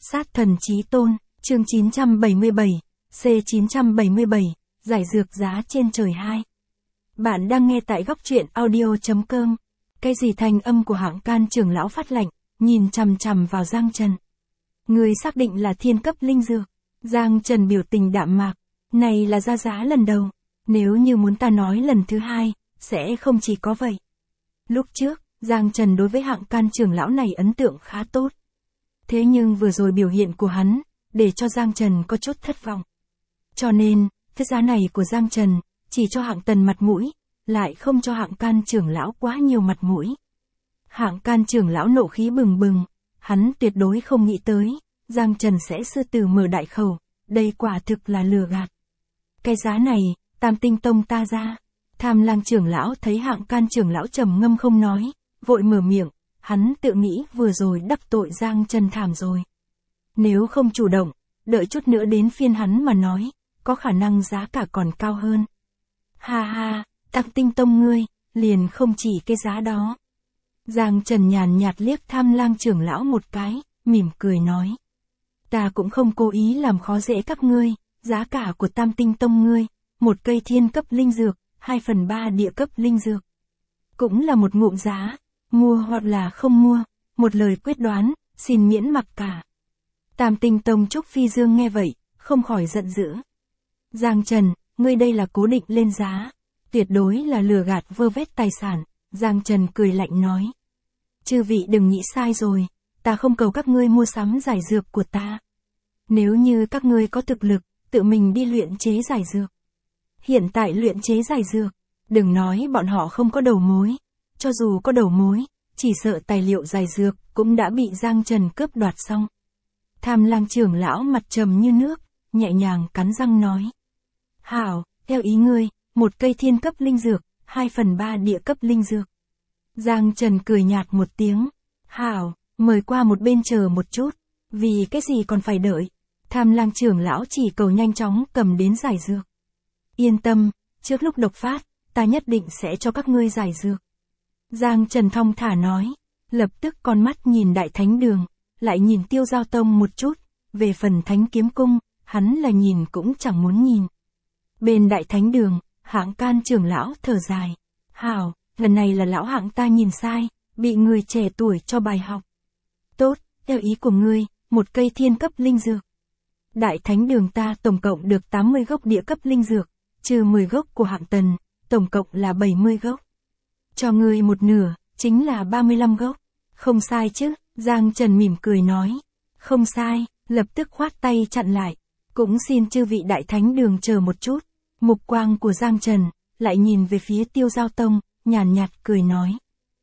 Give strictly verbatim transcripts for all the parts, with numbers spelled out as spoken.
Sát thần chí tôn, chương chín trăm bảy mươi bảy, C chín trăm bảy mươi bảy, giải dược giá trên trời hai. Bạn đang nghe tại góc truyện audio.com. Cái gì thanh âm của Hạng Can trưởng lão phát lạnh, nhìn chằm chằm vào Giang Trần. Người xác định là thiên cấp linh dược. Giang Trần biểu tình đạm mạc, này là ra giá lần đầu, nếu như muốn ta nói lần thứ hai, sẽ không chỉ có vậy. Lúc trước, Giang Trần đối với Hạng Can trưởng lão này ấn tượng khá tốt. Thế nhưng vừa rồi biểu hiện của hắn, để cho Giang Trần có chút thất vọng. Cho nên, cái giá này của Giang Trần, chỉ cho Hạng Tần mặt mũi, lại không cho Hạng Can trưởng lão quá nhiều mặt mũi. Hạng Can trưởng lão nộ khí bừng bừng, hắn tuyệt đối không nghĩ tới, Giang Trần sẽ sư tử mở đại khẩu, đây quả thực là lừa gạt. Cái giá này, Tam Tinh Tông ta ra. Tham Lang trưởng lão thấy Hạng Can trưởng lão trầm ngâm không nói, vội mở miệng, hắn tự nghĩ vừa rồi đắc tội Giang Trần thảm rồi. Nếu không chủ động, đợi chút nữa đến phiên hắn mà nói, có khả năng giá cả còn cao hơn. Ha ha, Tam Tinh Tông ngươi, liền không chỉ cái giá đó. Giang Trần nhàn nhạt liếc Tham Lang trưởng lão một cái, mỉm cười nói. Ta cũng không cố ý làm khó dễ các ngươi, giá cả của Tam Tinh Tông ngươi, một cây thiên cấp linh dược, hai phần ba địa cấp linh dược. Cũng là một ngụm giá, mua hoặc là không mua, một lời quyết đoán, xin miễn mặc cả. Tam Tinh Tông Trúc Phi Dương nghe vậy, không khỏi giận dữ. Giang Trần, ngươi đây là cố định lên giá, tuyệt đối là lừa gạt vơ vét tài sản. Giang Trần cười lạnh nói. Chư vị đừng nghĩ sai rồi, ta không cầu các ngươi mua sắm giải dược của ta. Nếu như các ngươi có thực lực, tự mình đi luyện chế giải dược. Hiện tại luyện chế giải dược, đừng nói bọn họ không có đầu mối. Cho dù có đầu mối, chỉ sợ tài liệu giải dược cũng đã bị Giang Trần cướp đoạt xong. Tham Lang trưởng lão mặt trầm như nước, nhẹ nhàng cắn răng nói. Hảo, theo ý ngươi, một cây thiên cấp linh dược, hai phần ba địa cấp linh dược. Giang Trần cười nhạt một tiếng. Hảo, mời qua một bên chờ một chút, vì cái gì còn phải đợi. Tham Lang trưởng lão chỉ cầu nhanh chóng cầm đến giải dược. Yên tâm, trước lúc độc phát, ta nhất định sẽ cho các ngươi giải dược. Giang Trần thong thả nói, lập tức con mắt nhìn Đại Thánh Đường, lại nhìn Tiêu Giao Tông một chút, về phần Thánh Kiếm Cung, hắn là nhìn cũng chẳng muốn nhìn. Bên Đại Thánh Đường, Hạng Can trưởng lão thở dài, hảo, lần này là lão Hạng ta nhìn sai, bị người trẻ tuổi cho bài học. Tốt, theo ý của ngươi, một cây thiên cấp linh dược. Đại Thánh Đường ta tổng cộng được tám mươi gốc địa cấp linh dược, trừ mười gốc của Hạng Tần, tổng cộng là bảy mươi gốc. Cho ngươi một nửa, chính là ba mươi lăm gốc. Không sai chứ, Giang Trần mỉm cười nói. Không sai, lập tức khoát tay chặn lại. Cũng xin chư vị Đại Thánh Đường chờ một chút. Mục quang của Giang Trần, lại nhìn về phía Tiêu Giao Tông, nhàn nhạt cười nói.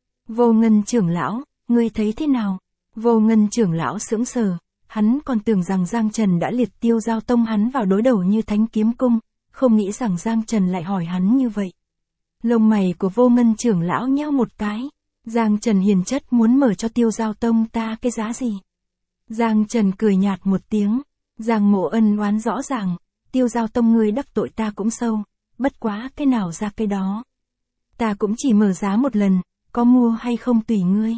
Vô Ngân trưởng lão, ngươi thấy thế nào? Vô Ngân trưởng lão sững sờ, hắn còn tưởng rằng Giang Trần đã liệt Tiêu Giao Tông hắn vào đối đầu như Thánh Kiếm Cung, không nghĩ rằng Giang Trần lại hỏi hắn như vậy. Lông mày của Vô Ngân trưởng lão nheo một cái. Giang Trần hiền chất muốn mở cho Tiêu Giao Tông ta cái giá gì? Giang Trần cười nhạt một tiếng. Giang Mộ Ân oán rõ ràng, Tiêu Giao Tông ngươi đắc tội ta cũng sâu, bất quá cái nào ra cái đó. Ta cũng chỉ mở giá một lần, có mua hay không tùy ngươi.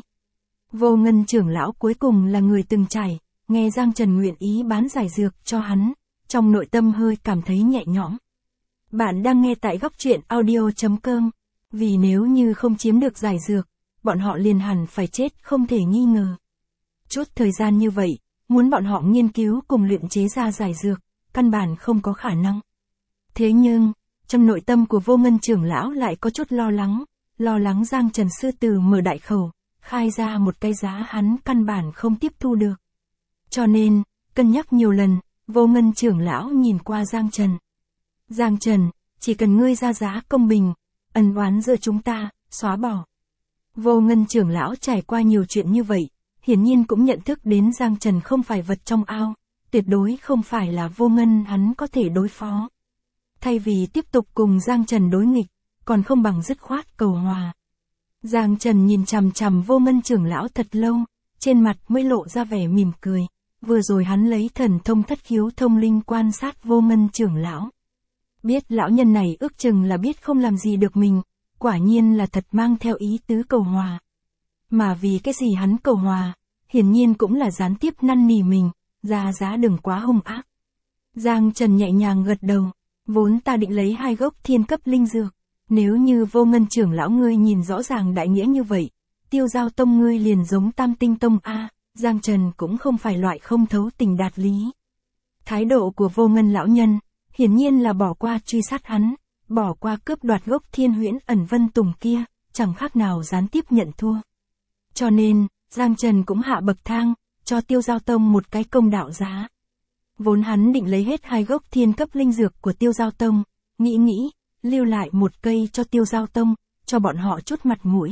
Vô Ngân trưởng lão cuối cùng là người từng trải, nghe Giang Trần nguyện ý bán giải dược cho hắn, trong nội tâm hơi cảm thấy nhẹ nhõm. Bạn đang nghe tại góc truyện audio.com, vì nếu như không chiếm được giải dược, bọn họ liền hẳn phải chết không thể nghi ngờ. Chút thời gian như vậy, muốn bọn họ nghiên cứu cùng luyện chế ra giải dược, căn bản không có khả năng. Thế nhưng, trong nội tâm của Vô Ngân trưởng lão lại có chút lo lắng, lo lắng Giang Trần sư tử mở đại khẩu, khai ra một cái giá hắn căn bản không tiếp thu được. Cho nên, cân nhắc nhiều lần, Vô Ngân trưởng lão nhìn qua Giang Trần. Giang Trần, chỉ cần ngươi ra giá công bình, ân oán giữa chúng ta, xóa bỏ. Vô Ngân trưởng lão trải qua nhiều chuyện như vậy, hiển nhiên cũng nhận thức đến Giang Trần không phải vật trong ao, tuyệt đối không phải là Vô Ngân hắn có thể đối phó. Thay vì tiếp tục cùng Giang Trần đối nghịch, còn không bằng dứt khoát cầu hòa. Giang Trần nhìn chằm chằm Vô Ngân trưởng lão thật lâu, trên mặt mới lộ ra vẻ mỉm cười, vừa rồi hắn lấy thần thông thất khiếu thông linh quan sát Vô Ngân trưởng lão. Biết lão nhân này ước chừng là biết không làm gì được mình, quả nhiên là thật mang theo ý tứ cầu hòa. Mà vì cái gì hắn cầu hòa, hiển nhiên cũng là gián tiếp năn nỉ mình, Gia Giá đừng quá hung ác. Giang Trần nhẹ nhàng gật đầu, vốn ta định lấy hai gốc thiên cấp linh dược. Nếu như Vô Ngân trưởng lão ngươi nhìn rõ ràng đại nghĩa như vậy, Tiêu Giao Tông ngươi liền giống Tam Tinh Tông a. Giang Trần cũng không phải loại không thấu tình đạt lý. Thái độ của Vô Ngân lão nhân, hiển nhiên là bỏ qua truy sát hắn, bỏ qua cướp đoạt gốc Thiên Huyễn Ẩn Vân Tùng kia, chẳng khác nào gián tiếp nhận thua. Cho nên, Giang Trần cũng hạ bậc thang, cho Tiêu Giao Tông một cái công đạo giá. Vốn hắn định lấy hết hai gốc thiên cấp linh dược của Tiêu Giao Tông, nghĩ nghĩ, lưu lại một cây cho Tiêu Giao Tông, cho bọn họ chút mặt mũi.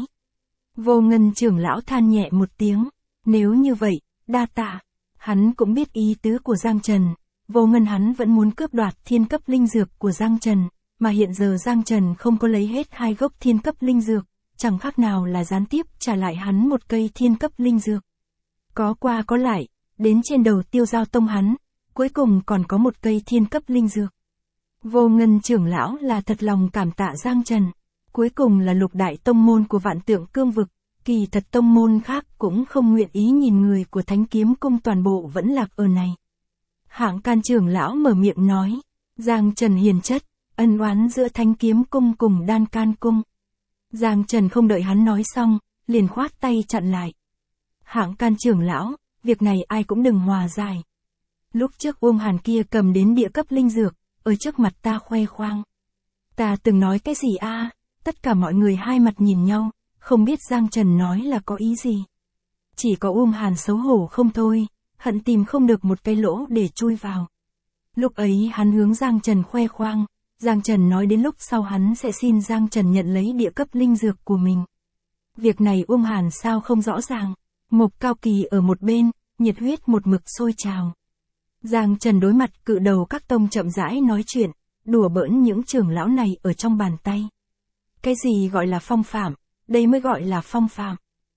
Vô Ngân trưởng lão than nhẹ một tiếng, nếu như vậy, đa tạ. Hắn cũng biết ý tứ của Giang Trần, Vô Ngân hắn vẫn muốn cướp đoạt thiên cấp linh dược của Giang Trần, mà hiện giờ Giang Trần không có lấy hết hai gốc thiên cấp linh dược, chẳng khác nào là gián tiếp trả lại hắn một cây thiên cấp linh dược. Có qua có lại, đến trên đầu Tiêu Giao Tông hắn, cuối cùng còn có một cây thiên cấp linh dược. Vô Ngân trưởng lão là thật lòng cảm tạ Giang Trần, cuối cùng là lục đại tông môn của Vạn Tượng Cương Vực, kỳ thật tông môn khác cũng không nguyện ý nhìn người của Thánh Kiếm Cung toàn bộ vẫn lạc ở này. Hạng Can trưởng lão mở miệng nói, Giang Trần hiền chất, ân oán giữa Thánh Kiếm Cung cùng Đan Can Cung. Giang Trần không đợi hắn nói xong, liền khoát tay chặn lại. Hạng Can trưởng lão, việc này ai cũng đừng hòa giải. Lúc trước Uông Hàn kia cầm đến địa cấp linh dược, ở trước mặt ta khoe khoang. Ta từng nói cái gì a? À? Tất cả mọi người hai mặt nhìn nhau, không biết Giang Trần nói là có ý gì. Chỉ có Uông Hàn xấu hổ không thôi, hận tìm không được một cái lỗ để chui vào. Lúc ấy hắn hướng Giang Trần khoe khoang, Giang Trần nói đến lúc sau hắn sẽ xin Giang Trần nhận lấy địa cấp linh dược của mình. Việc này Uông Hàn sao không rõ ràng. Mộc Cao Kỳ ở một bên, nhiệt huyết một mực sôi trào. Giang Trần đối mặt cự đầu các tông chậm rãi nói chuyện, đùa bỡn những trưởng lão này ở trong bàn tay. Cái gì gọi là phong phạm, đây mới gọi là phong phạm.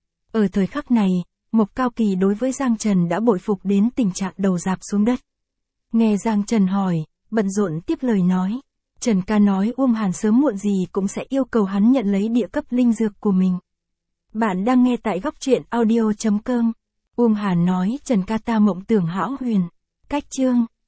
Ở thời khắc này, Mộc Cao Kỳ đối với Giang Trần đã bội phục đến tình trạng đầu rạp xuống đất. Nghe Giang Trần hỏi, bận rộn tiếp lời nói. Trần ca nói Uông Hàn sớm muộn gì cũng sẽ yêu cầu hắn nhận lấy địa cấp linh dược của mình. Bạn đang nghe tại góc truyện audio chấm com. Uông Hàn nói Trần ca ta mộng tưởng hão huyền. Cách chương